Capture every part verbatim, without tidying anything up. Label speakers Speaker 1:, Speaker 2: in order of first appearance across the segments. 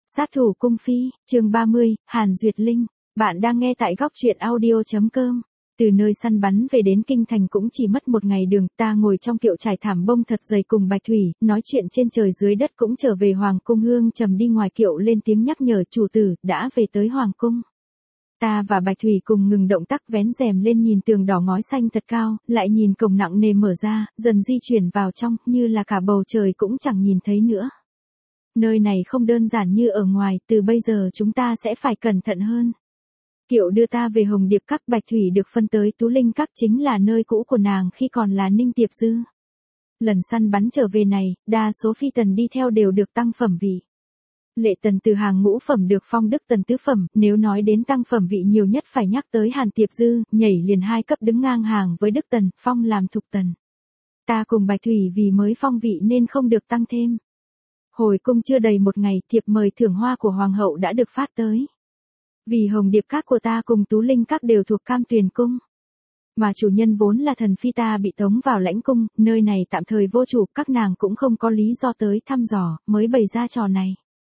Speaker 1: Sát thủ cung phi, chương ba mươi, Hàn Duyệt Linh. Bạn đang nghe tại góc truyện audio.com. Từ nơi săn bắn về đến kinh thành cũng chỉ mất một ngày đường, ta ngồi trong kiệu trải thảm bông thật dày cùng Bạch Thủy, nói chuyện trên trời dưới đất cũng trở về Hoàng cung. Hương Trầm đi ngoài kiệu lên tiếng nhắc nhở chủ tử, đã về tới Hoàng cung. Ta và Bạch Thủy cùng ngừng động tác vén rèm lên nhìn tường đỏ ngói xanh thật cao, lại nhìn cổng nặng nề mở ra, dần di chuyển vào trong, như là cả bầu trời cũng chẳng nhìn thấy nữa. Nơi này không đơn giản như ở ngoài, từ bây giờ chúng ta sẽ phải cẩn thận hơn. Kiệu đưa ta về Hồng Điệp Các, Bạch Thủy được phân tới Tú Linh Các, chính là nơi cũ của nàng khi còn là Ninh Tiệp Dư. Lần săn bắn trở về này, đa số phi tần đi theo đều được tăng phẩm vị. Lệ Tần từ hàng ngũ phẩm được phong Đức Tần tứ phẩm, nếu nói đến tăng phẩm vị nhiều nhất phải nhắc tới Hàn Tiệp Dư, nhảy liền hai cấp đứng ngang hàng với Đức Tần, phong làm thục tần. Ta cùng Bạch Thủy vì mới phong vị nên không được tăng thêm. Hồi cung chưa đầy một ngày, thiệp mời thưởng hoa của Hoàng hậu đã được phát tới. Vì Hồng Điệp Các của ta cùng Tú Linh Các đều thuộc Cam Tuyền Cung. Mà chủ nhân vốn là thần phi ta bị tống vào lãnh cung, nơi này tạm thời vô chủ, các nàng cũng không có lý do tới thăm dò, mới bày ra trò này.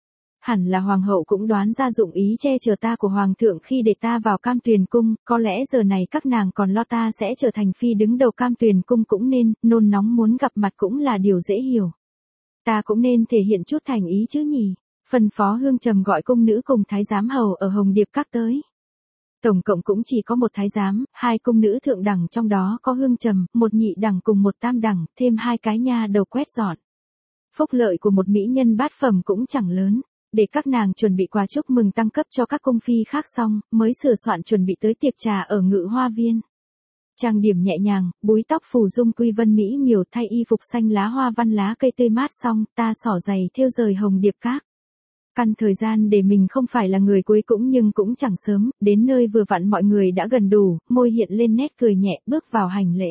Speaker 1: Hẳn là Hoàng hậu cũng đoán ra dụng ý che chở ta của Hoàng thượng khi để ta vào Cam Tuyền Cung, có lẽ giờ này các nàng còn lo ta sẽ trở thành phi đứng đầu Cam Tuyền Cung cũng nên, nôn nóng muốn gặp mặt cũng là điều dễ hiểu. Ta cũng nên thể hiện chút thành ý chứ nhỉ. Phân phó Hương Trầm gọi cung nữ cùng thái giám hầu ở Hồng Điệp Các tới. Tổng cộng cũng chỉ có một thái giám, hai cung nữ thượng đẳng, trong đó có Hương Trầm, một nhị đẳng cùng một tam đẳng, thêm hai cái nha đầu quét dọn. Phúc lợi của một mỹ nhân bát phẩm cũng chẳng lớn. Để các nàng chuẩn bị quà chúc mừng tăng cấp cho các cung phi khác xong, mới sửa soạn chuẩn bị tới tiệc trà ở Ngự Hoa Viên. Trang điểm nhẹ nhàng, búi tóc phủ dung quy vân mỹ miều, thay y phục xanh lá hoa văn lá cây tươi mát xong, ta xỏ giày thêu rời Hồng Điệp Các. Căn thời gian để mình không phải là người cuối cũng nhưng cũng chẳng sớm, đến nơi vừa vặn mọi người đã gần đủ, môi hiện lên nét cười nhẹ, bước vào hành lễ.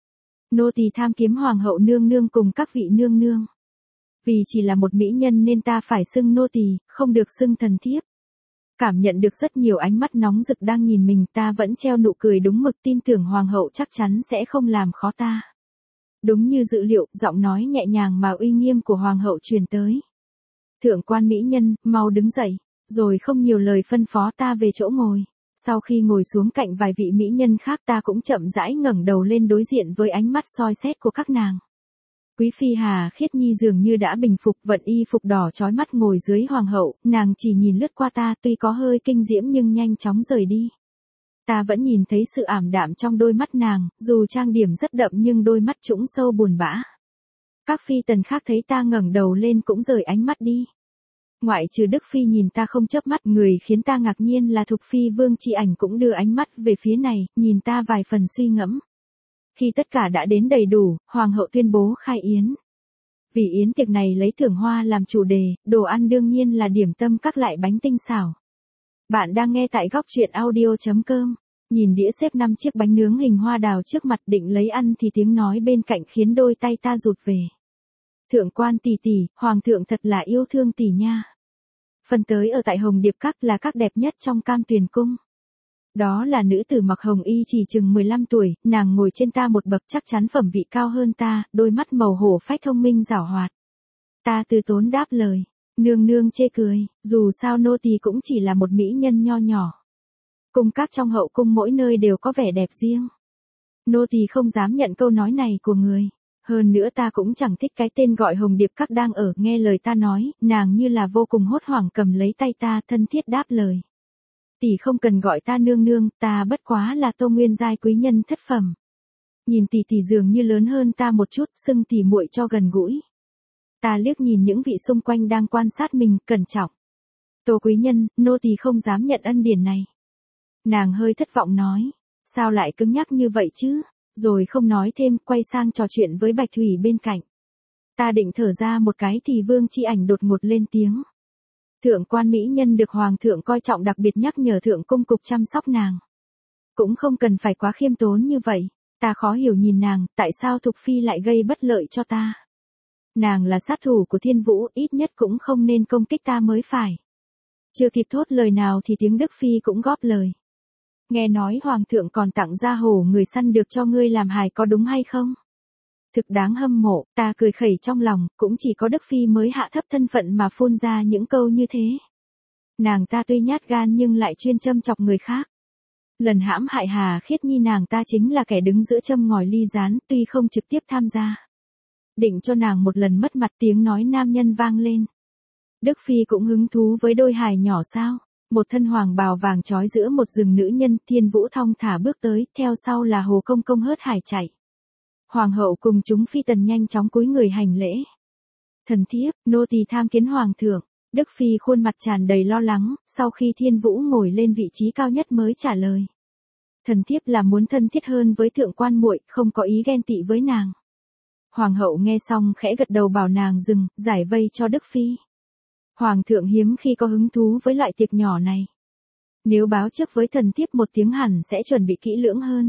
Speaker 1: Nô tỳ tham kiếm Hoàng hậu nương nương cùng các vị nương nương. Vì chỉ là một mỹ nhân nên ta phải xưng nô tỳ, không được xưng thần thiếp. Cảm nhận được rất nhiều ánh mắt nóng rực đang nhìn mình, ta vẫn treo nụ cười đúng mực, tin tưởng Hoàng hậu chắc chắn sẽ không làm khó ta. Đúng như dự liệu, giọng nói nhẹ nhàng mà uy nghiêm của Hoàng hậu truyền tới. Thượng quan mỹ nhân, mau đứng dậy, rồi không nhiều lời phân phó ta về chỗ ngồi. Sau khi ngồi xuống cạnh vài vị mỹ nhân khác, ta cũng chậm rãi ngẩng đầu lên đối diện với ánh mắt soi xét của các nàng. Quý phi Hà Khiết Nhi dường như đã bình phục, vận y phục đỏ chói mắt ngồi dưới Hoàng hậu, nàng chỉ nhìn lướt qua ta, tuy có hơi kinh diễm nhưng nhanh chóng rời đi. Ta vẫn nhìn thấy sự ảm đạm trong đôi mắt nàng, dù trang điểm rất đậm nhưng đôi mắt trũng sâu buồn bã. Các phi tần khác thấy ta ngẩng đầu lên cũng rời ánh mắt đi. Ngoại trừ Đức phi nhìn ta không chớp mắt, người khiến ta ngạc nhiên là Thục phi Vương Chi Ảnh cũng đưa ánh mắt về phía này, nhìn ta vài phần suy ngẫm. Khi tất cả đã đến đầy đủ, Hoàng hậu tuyên bố khai yến. Vì yến tiệc này lấy thưởng hoa làm chủ đề, đồ ăn đương nhiên là điểm tâm các loại bánh tinh xảo. Bạn đang nghe tại góc truyện audio.com. Nhìn đĩa xếp năm chiếc bánh nướng hình hoa đào trước mặt định lấy ăn thì tiếng nói bên cạnh khiến đôi tay ta rụt về. Thượng quan tỷ tỷ, Hoàng thượng thật là yêu thương tỷ nha. Phần tới ở tại Hồng Điệp Các là các đẹp nhất trong Cam Tuyền Cung. Đó là nữ tử mặc hồng y chỉ chừng mười lăm tuổi, nàng ngồi trên ta một bậc, chắc chắn phẩm vị cao hơn ta, đôi mắt màu hổ phách thông minh giảo hoạt. Ta từ tốn đáp lời, nương nương chê cười, dù sao nô tỳ cũng chỉ là một mỹ nhân nho nhỏ. Cung các trong hậu cung mỗi nơi đều có vẻ đẹp riêng. Nô tỳ không dám nhận câu nói này của người. Hơn nữa ta cũng chẳng thích cái tên gọi Hồng Điệp Các đang ở, nghe lời ta nói, nàng như là vô cùng hốt hoảng cầm lấy tay ta, thân thiết đáp lời. Tỷ không cần gọi ta nương nương, ta bất quá là Tô Nguyên giai quý nhân thất phẩm. Nhìn tỷ tỷ dường như lớn hơn ta một chút, xưng tỷ muội cho gần gũi. Ta liếc nhìn những vị xung quanh đang quan sát mình, cẩn trọng. Tô quý nhân, nô tỳ không dám nhận ân điển này. Nàng hơi thất vọng nói, sao lại cứng nhắc như vậy chứ, rồi không nói thêm, quay sang trò chuyện với Bạch Thủy bên cạnh. Ta định thở ra một cái thì Vương Chi Ảnh đột ngột lên tiếng. Thượng quan mỹ nhân được Hoàng thượng coi trọng đặc biệt nhắc nhở thượng cung cục chăm sóc nàng. Cũng không cần phải quá khiêm tốn như vậy. Ta khó hiểu nhìn nàng, tại sao Thục phi lại gây bất lợi cho ta. Nàng là sát thủ của Thiên Vũ, ít nhất cũng không nên công kích ta mới phải. Chưa kịp thốt lời nào thì tiếng Đức phi cũng góp lời. Nghe nói Hoàng thượng còn tặng ra hổ người săn được cho ngươi làm hài, có đúng hay không? Thực đáng hâm mộ, ta cười khẩy trong lòng, cũng chỉ có Đức phi mới hạ thấp thân phận mà phun ra những câu như thế. Nàng ta tuy nhát gan nhưng lại chuyên châm chọc người khác. Lần hãm hại Hà Khiết Nhi nàng ta chính là kẻ đứng giữa châm ngòi ly gián, tuy không trực tiếp tham gia. Định cho nàng một lần mất mặt, tiếng nói nam nhân vang lên. Đức Phi cũng hứng thú với đôi hài nhỏ sao? Một thân hoàng bào vàng trói giữa một rừng nữ nhân, Thiên Vũ thong thả bước tới, theo sau là Hồ Công Công hớt hải chạy. Hoàng hậu cùng chúng phi tần nhanh chóng cúi người hành lễ. Thần thiếp, nô tỳ tham kiến hoàng thượng. Đức Phi khuôn mặt tràn đầy lo lắng, sau khi Thiên Vũ ngồi lên vị trí cao nhất mới trả lời. Thần thiếp là muốn thân thiết hơn với thượng quan muội, không có ý ghen tị với nàng. Hoàng hậu nghe xong khẽ gật đầu bảo nàng dừng, giải vây cho Đức Phi. Hoàng thượng hiếm khi có hứng thú với loại tiệc nhỏ này. Nếu báo trước với thần thiếp một tiếng hẳn sẽ chuẩn bị kỹ lưỡng hơn.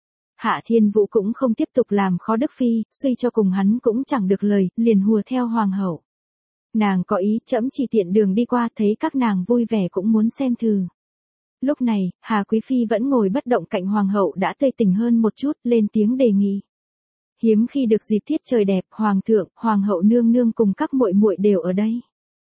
Speaker 1: Hạ Thiên Vũ cũng không tiếp tục làm khó Đức Phi, suy cho cùng hắn cũng chẳng được lời, liền hùa theo hoàng hậu. Nàng có ý, trẫm chỉ tiện đường đi qua, thấy các nàng vui vẻ cũng muốn xem thử. Lúc này, Hà Quý Phi vẫn ngồi bất động cạnh hoàng hậu đã tươi tỉnh hơn một chút, lên tiếng đề nghị. Hiếm khi được dịp tiết trời đẹp, hoàng thượng, hoàng hậu nương nương cùng các muội muội đều ở đây.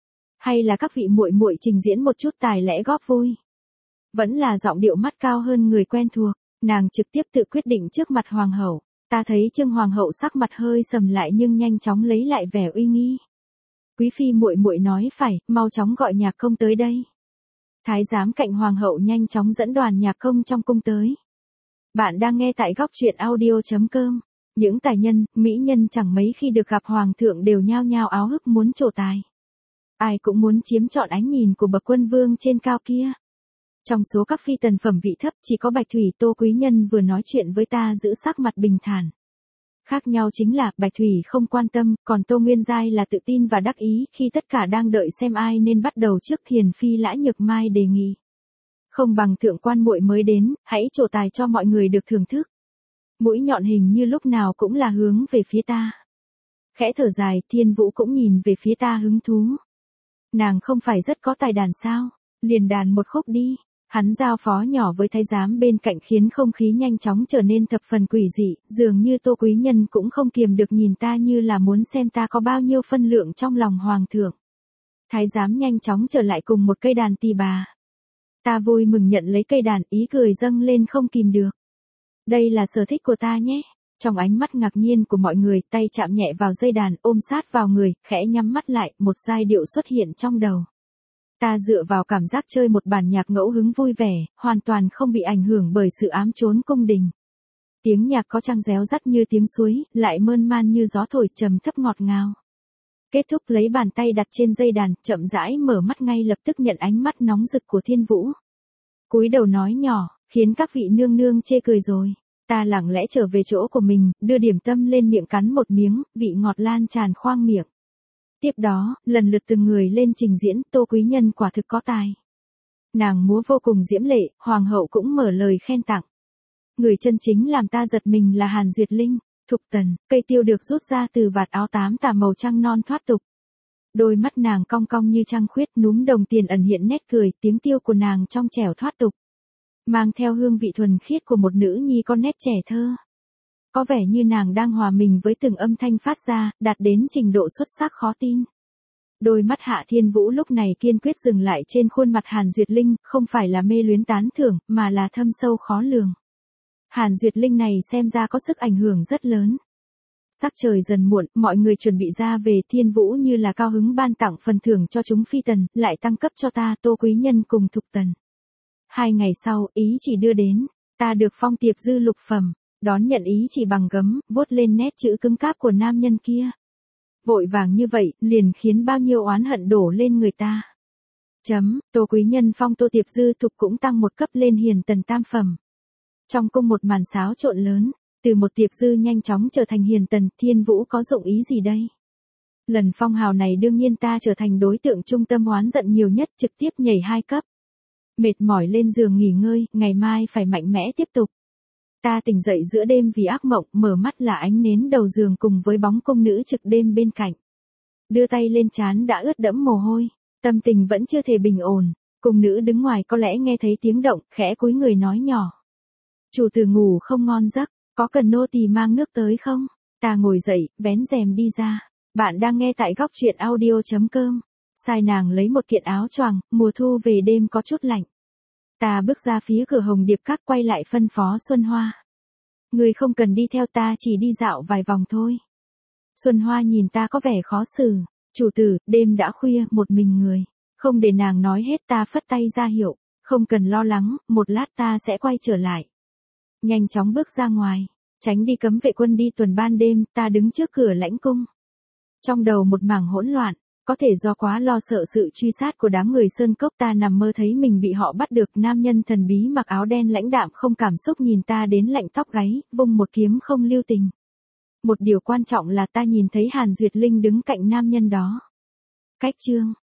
Speaker 1: Hay là các vị muội muội trình diễn một chút tài lẽ góp vui. Vẫn là giọng điệu mắt cao hơn người quen thuộc, nàng trực tiếp tự quyết định trước mặt hoàng hậu. Ta thấy Trương hoàng hậu sắc mặt hơi sầm lại nhưng nhanh chóng lấy lại vẻ uy nghi. Quý phi muội muội nói phải, mau chóng gọi nhạc công tới đây. Thái giám cạnh hoàng hậu nhanh chóng dẫn đoàn nhạc công trong cung tới. Bạn đang nghe tại góc truyện audio chấm com. Những tài nhân, mỹ nhân chẳng mấy khi được gặp hoàng thượng đều nhao nhao áo hức muốn trổ tài. Ai cũng muốn chiếm trọn ánh nhìn của bậc quân vương trên cao kia. Trong số các phi tần phẩm vị thấp chỉ có Bạch Thủy Tô quý nhân vừa nói chuyện với ta giữ sắc mặt bình thản. Khác nhau chính là Bạch Thủy không quan tâm, còn Tô Nguyên Giai là tự tin và đắc ý khi tất cả đang đợi xem ai nên bắt đầu trước. Hiền phi Lã Nhược Mai đề nghị. Không bằng thượng quan muội mới đến, hãy trổ tài cho mọi người được thưởng thức. Mũi nhọn hình như lúc nào cũng là hướng về phía ta. Khẽ thở dài, Thiên Vũ cũng nhìn về phía ta hứng thú. Nàng không phải rất có tài đàn sao, liền đàn một khúc đi. Hắn giao phó nhỏ với thái giám bên cạnh khiến không khí nhanh chóng trở nên thập phần quỷ dị, dường như Tô quý nhân cũng không kiềm được nhìn ta như là muốn xem ta có bao nhiêu phân lượng trong lòng hoàng thượng. Thái giám nhanh chóng trở lại cùng một cây đàn tỳ bà. Ta vui mừng nhận lấy cây đàn, ý cười dâng lên không kìm được. Đây là sở thích của ta nhé. Trong ánh mắt ngạc nhiên của mọi người, tay chạm nhẹ vào dây đàn, ôm sát vào người, khẽ nhắm mắt lại, một giai điệu xuất hiện trong đầu. Ta dựa vào cảm giác chơi một bản nhạc ngẫu hứng vui vẻ, hoàn toàn không bị ảnh hưởng bởi sự ám trốn cung đình. Tiếng nhạc có trăng réo rắt như tiếng suối, lại mơn man như gió thổi trầm thấp ngọt ngào. Kết thúc lấy bàn tay đặt trên dây đàn, chậm rãi mở mắt ngay lập tức nhận ánh mắt nóng rực của Thiên Vũ. Cúi đầu nói nhỏ, khiến các vị nương nương chê cười rồi. Ta lặng lẽ trở về chỗ của mình, đưa điểm tâm lên miệng cắn một miếng, vị ngọt lan tràn khoang miệng. Tiếp đó, lần lượt từng người lên trình diễn, Tô quý nhân quả thực có tài. Nàng múa vô cùng diễm lệ, hoàng hậu cũng mở lời khen tặng. Người chân chính làm ta giật mình là Hàn Duyệt Linh, Thục Tần, cây tiêu được rút ra từ vạt áo tám tà màu trăng non thoát tục. Đôi mắt nàng cong cong như trăng khuyết, núm đồng tiền ẩn hiện nét cười, tiếng tiêu của nàng trong trẻo thoát tục. Mang theo hương vị thuần khiết của một nữ nhi con nét trẻ thơ. Có vẻ như nàng đang hòa mình với từng âm thanh phát ra, đạt đến trình độ xuất sắc khó tin. Đôi mắt Hạ Thiên Vũ lúc này kiên quyết dừng lại trên khuôn mặt Hàn Duyệt Linh, không phải là mê luyến tán thưởng, mà là thâm sâu khó lường. Hàn Duyệt Linh này xem ra có sức ảnh hưởng rất lớn. Sắc trời dần muộn, mọi người chuẩn bị ra về, Thiên Vũ như là cao hứng ban tặng phần thưởng cho chúng phi tần, lại tăng cấp cho ta, Tô quý nhân cùng Thục Tần. Hai ngày sau, ý chỉ đưa đến, ta được phong tiệp dư lục phẩm, đón nhận ý chỉ bằng gấm, vuốt lên nét chữ cứng cáp của nam nhân kia. Vội vàng như vậy, liền khiến bao nhiêu oán hận đổ lên người ta. Chấm, Tô quý nhân phong Tô tiệp dư thục cũng tăng một cấp lên hiền tần tam phẩm. Trong cung một màn xáo trộn lớn, từ một tiệp dư nhanh chóng trở thành hiền tần, Thiên Vũ có dụng ý gì đây? Lần phong hào này đương nhiên ta trở thành đối tượng trung tâm oán giận nhiều nhất, trực tiếp nhảy hai cấp. Mệt mỏi lên giường nghỉ ngơi, ngày mai phải mạnh mẽ tiếp tục. Ta tỉnh dậy giữa đêm vì ác mộng, mở mắt là ánh nến đầu giường cùng với bóng cung nữ trực đêm bên cạnh. Đưa tay lên trán đã ướt đẫm mồ hôi, tâm tình vẫn chưa thể bình ổn. Cung nữ đứng ngoài có lẽ nghe thấy tiếng động, khẽ cúi người nói nhỏ. Chủ tử ngủ không ngon giấc, có cần nô tỳ mang nước tới không? Ta ngồi dậy, vén rèm đi ra. Bạn đang nghe tại góc truyện audio chấm com. Sai nàng lấy một kiện áo choàng, mùa thu về đêm có chút lạnh. Ta bước ra phía cửa Hồng Điệp Các quay lại phân phó Xuân Hoa. Người không cần đi theo ta, chỉ đi dạo vài vòng thôi. Xuân Hoa nhìn ta có vẻ khó xử. Chủ tử, đêm đã khuya, một mình người. Không để nàng nói hết, ta phất tay ra hiệu. Không cần lo lắng, một lát ta sẽ quay trở lại. Nhanh chóng bước ra ngoài. Tránh đi cấm vệ quân đi tuần ban đêm, ta đứng trước cửa lãnh cung. Trong đầu một mảng hỗn loạn. Có thể do quá lo sợ sự truy sát của đám người Sơn Cốc, ta nằm mơ thấy mình bị họ bắt được. Nam nhân thần bí mặc áo đen lãnh đạm không cảm xúc nhìn ta đến lạnh tóc gáy, vung một kiếm không lưu tình. Một điều quan trọng là ta nhìn thấy Hàn Duyệt Linh đứng cạnh nam nhân đó. Cách chương